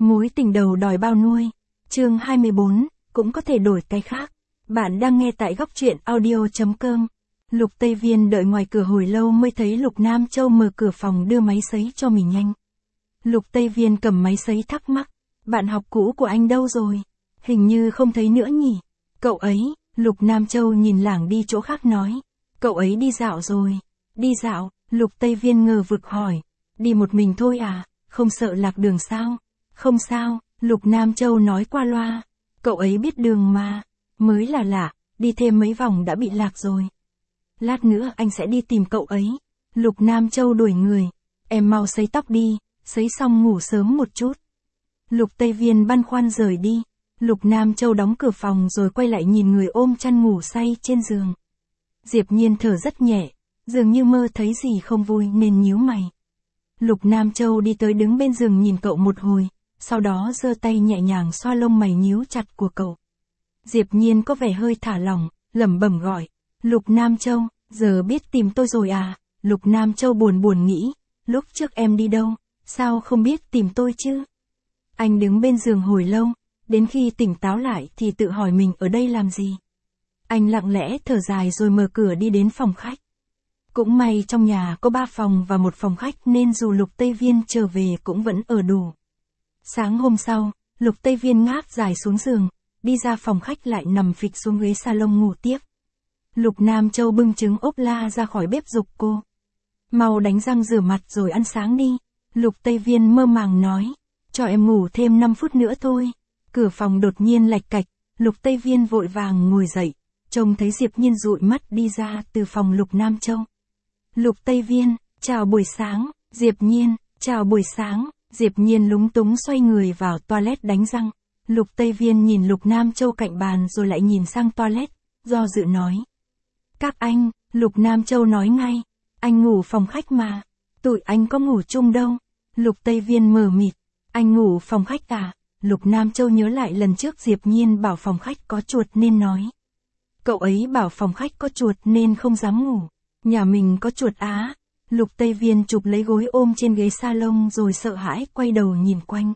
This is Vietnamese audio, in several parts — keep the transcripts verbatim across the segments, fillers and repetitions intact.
Mối tình đầu đòi bao nuôi. Chương hai mươi bốn, cũng có thể đổi cái khác. Bạn đang nghe tại góc truyện audio chấm com. Lục Tây Viên đợi ngoài cửa hồi lâu mới thấy Lục Nam Châu mở cửa phòng đưa máy sấy cho mình nhanh. Lục Tây Viên cầm máy sấy thắc mắc. Bạn học cũ của anh đâu rồi? Hình như không thấy nữa nhỉ? Cậu ấy, Lục Nam Châu nhìn lảng đi chỗ khác nói. Cậu ấy đi dạo rồi. Đi dạo, Lục Tây Viên ngờ vực hỏi. Đi một mình thôi à, không sợ lạc đường sao? Không sao, Lục Nam Châu nói qua loa. Cậu ấy biết đường mà. Mới là lạ, đi thêm mấy vòng đã bị lạc rồi. Lát nữa anh sẽ đi tìm cậu ấy. Lục Nam Châu đuổi người. Em mau sấy tóc đi, sấy xong ngủ sớm một chút. Lục Tây Viên băn khoăn rời đi. Lục Nam Châu đóng cửa phòng rồi quay lại nhìn người ôm chăn ngủ say trên giường. Diệp Nhiên thở rất nhẹ, dường như mơ thấy gì không vui nên nhíu mày. Lục Nam Châu đi tới đứng bên giường nhìn cậu một hồi, sau đó giơ tay nhẹ nhàng xoa lông mày nhíu chặt của cậu. Diệp Nhiên có vẻ hơi thả lỏng, lẩm bẩm gọi. Lục Nam Châu, giờ biết tìm tôi rồi à? Lục Nam Châu buồn buồn nghĩ, lúc trước em đi đâu, sao không biết tìm tôi chứ? Anh đứng bên giường hồi lâu, đến khi tỉnh táo lại thì tự hỏi mình ở đây làm gì. Anh lặng lẽ thở dài rồi mở cửa đi đến phòng khách. Cũng may trong nhà có ba phòng và một phòng khách nên dù Lục Tây Viên trở về cũng vẫn ở đủ. Sáng hôm sau, Lục Tây Viên ngáp dài xuống giường, đi ra phòng khách lại nằm phịch xuống ghế salon ngủ tiếp. Lục Nam Châu bưng trứng ốp la ra khỏi bếp giục cô. Mau đánh răng rửa mặt rồi ăn sáng đi. Lục Tây Viên mơ màng nói. Cho em ngủ thêm năm phút nữa thôi. Cửa phòng đột nhiên lạch cạch, Lục Tây Viên vội vàng ngồi dậy, trông thấy Diệp Nhiên dụi mắt đi ra từ phòng Lục Nam Châu. Lục Tây Viên, chào buổi sáng. Diệp Nhiên, chào buổi sáng. Diệp Nhiên lúng túng xoay người vào toilet đánh răng. Lục Tây Viên nhìn Lục Nam Châu cạnh bàn rồi lại nhìn sang toilet, do dự nói. Các anh, Lục Nam Châu nói ngay. Anh ngủ phòng khách mà. Tụi anh có ngủ chung đâu. Lục Tây Viên mờ mịt. Anh ngủ phòng khách à? Lục Nam Châu nhớ lại lần trước Diệp Nhiên bảo phòng khách có chuột nên nói. Cậu ấy bảo phòng khách có chuột nên không dám ngủ. Nhà mình có chuột á. Lục Tây Viên chụp lấy gối ôm trên ghế salon rồi sợ hãi quay đầu nhìn quanh.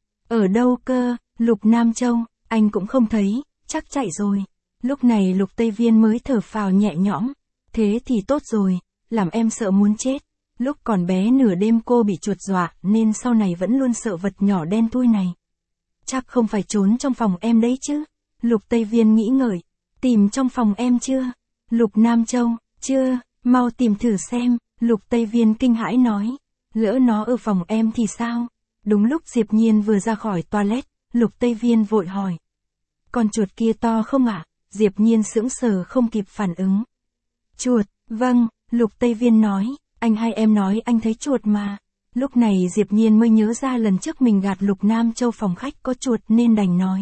Ở đâu cơ? Lục Nam Châu, anh cũng không thấy, chắc chạy rồi. Lúc này Lục Tây Viên mới thở phào nhẹ nhõm. Thế thì tốt rồi, làm em sợ muốn chết. Lúc còn bé nửa đêm cô bị chuột dọa nên sau này vẫn luôn sợ vật nhỏ đen thui này. Chắc không phải trốn trong phòng em đấy chứ? Lục Tây Viên nghĩ ngợi. Tìm trong phòng em chưa? Lục Nam Châu, chưa, mau tìm thử xem. Lục Tây Viên kinh hãi nói. Lỡ nó ở phòng em thì sao? Đúng lúc Diệp Nhiên vừa ra khỏi toilet, Lục Tây Viên vội hỏi. Con chuột kia to không ạ? À? Diệp Nhiên sững sờ không kịp phản ứng. Chuột, vâng, Lục Tây Viên nói. Anh hay em nói anh thấy chuột mà. Lúc này Diệp Nhiên mới nhớ ra lần trước mình gạt Lục Nam Châu phòng khách có chuột nên đành nói.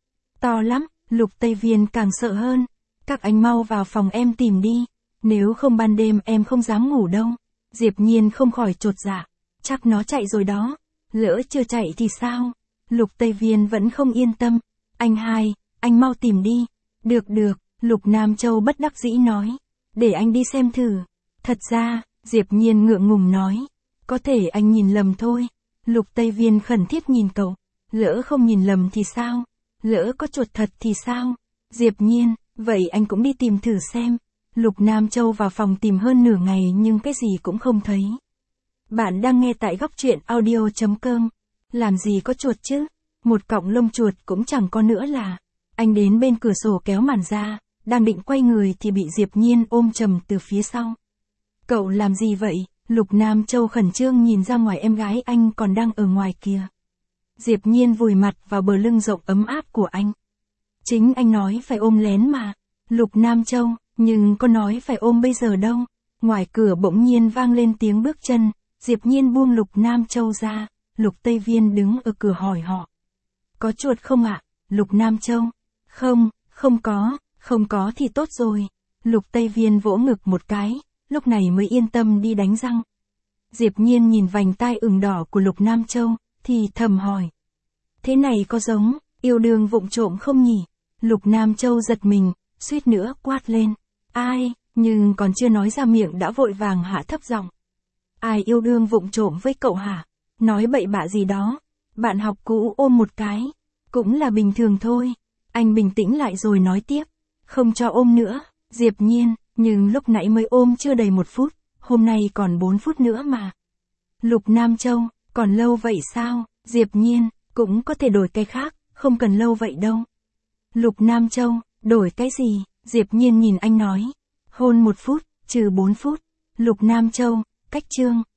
To lắm, Lục Tây Viên càng sợ hơn. Các anh mau vào phòng em tìm đi. Nếu không ban đêm em không dám ngủ đâu. Diệp Nhiên không khỏi chột dạ. Chắc nó chạy rồi đó. Lỡ chưa chạy thì sao? Lục Tây Viên vẫn không yên tâm. Anh hai, anh mau tìm đi. Được được, Lục Nam Châu bất đắc dĩ nói. Để anh đi xem thử. Thật ra, Diệp Nhiên ngượng ngùng nói. Có thể anh nhìn lầm thôi. Lục Tây Viên khẩn thiết nhìn cậu. Lỡ không nhìn lầm thì sao? Lỡ có chuột thật thì sao? Diệp Nhiên, vậy anh cũng đi tìm thử xem. Lục Nam Châu vào phòng tìm hơn nửa ngày nhưng cái gì cũng không thấy. Bạn đang nghe tại góc truyện audio chấm com. Làm gì có chuột chứ? Một cọng lông chuột cũng chẳng có nữa là. Anh đến bên cửa sổ kéo màn ra, đang định quay người thì bị Diệp Nhiên ôm chầm từ phía sau. Cậu làm gì vậy? Lục Nam Châu khẩn trương nhìn ra ngoài em gái anh còn đang ở ngoài kia. Diệp Nhiên vùi mặt vào bờ lưng rộng ấm áp của anh. Chính anh nói phải ôm lén mà. Lục Nam Châu, nhưng có nói phải ôm bây giờ đâu. Ngoài cửa bỗng nhiên vang lên tiếng bước chân, Diệp Nhiên buông Lục Nam Châu ra, Lục Tây Viên đứng ở cửa hỏi họ. Có chuột không ạ? Lục Nam Châu. Không, không có, không có thì tốt rồi. Lục Tây Viên vỗ ngực một cái, lúc này mới yên tâm đi đánh răng. Diệp Nhiên nhìn vành tai ửng đỏ của Lục Nam Châu, thì thầm hỏi. Thế này có giống, yêu đương vụng trộm không nhỉ? Lục Nam Châu giật mình, suýt nữa quát lên. Ai, nhưng còn chưa nói ra miệng đã vội vàng hạ thấp giọng. Ai yêu đương vụng trộm với cậu hả? Nói bậy bạ gì đó. Bạn học cũ ôm một cái. Cũng là bình thường thôi. Anh bình tĩnh lại rồi nói tiếp. Không cho ôm nữa, Diệp Nhiên, nhưng lúc nãy mới ôm chưa đầy một phút, hôm nay còn bốn phút nữa mà. Lục Nam Châu, còn lâu vậy sao? Diệp Nhiên, cũng có thể đổi cái khác, không cần lâu vậy đâu. Lục Nam Châu, đổi cái gì? Diệp Nhiên nhìn anh nói. Hôn một phút, trừ bốn phút. Lục Nam Châu, cách chương.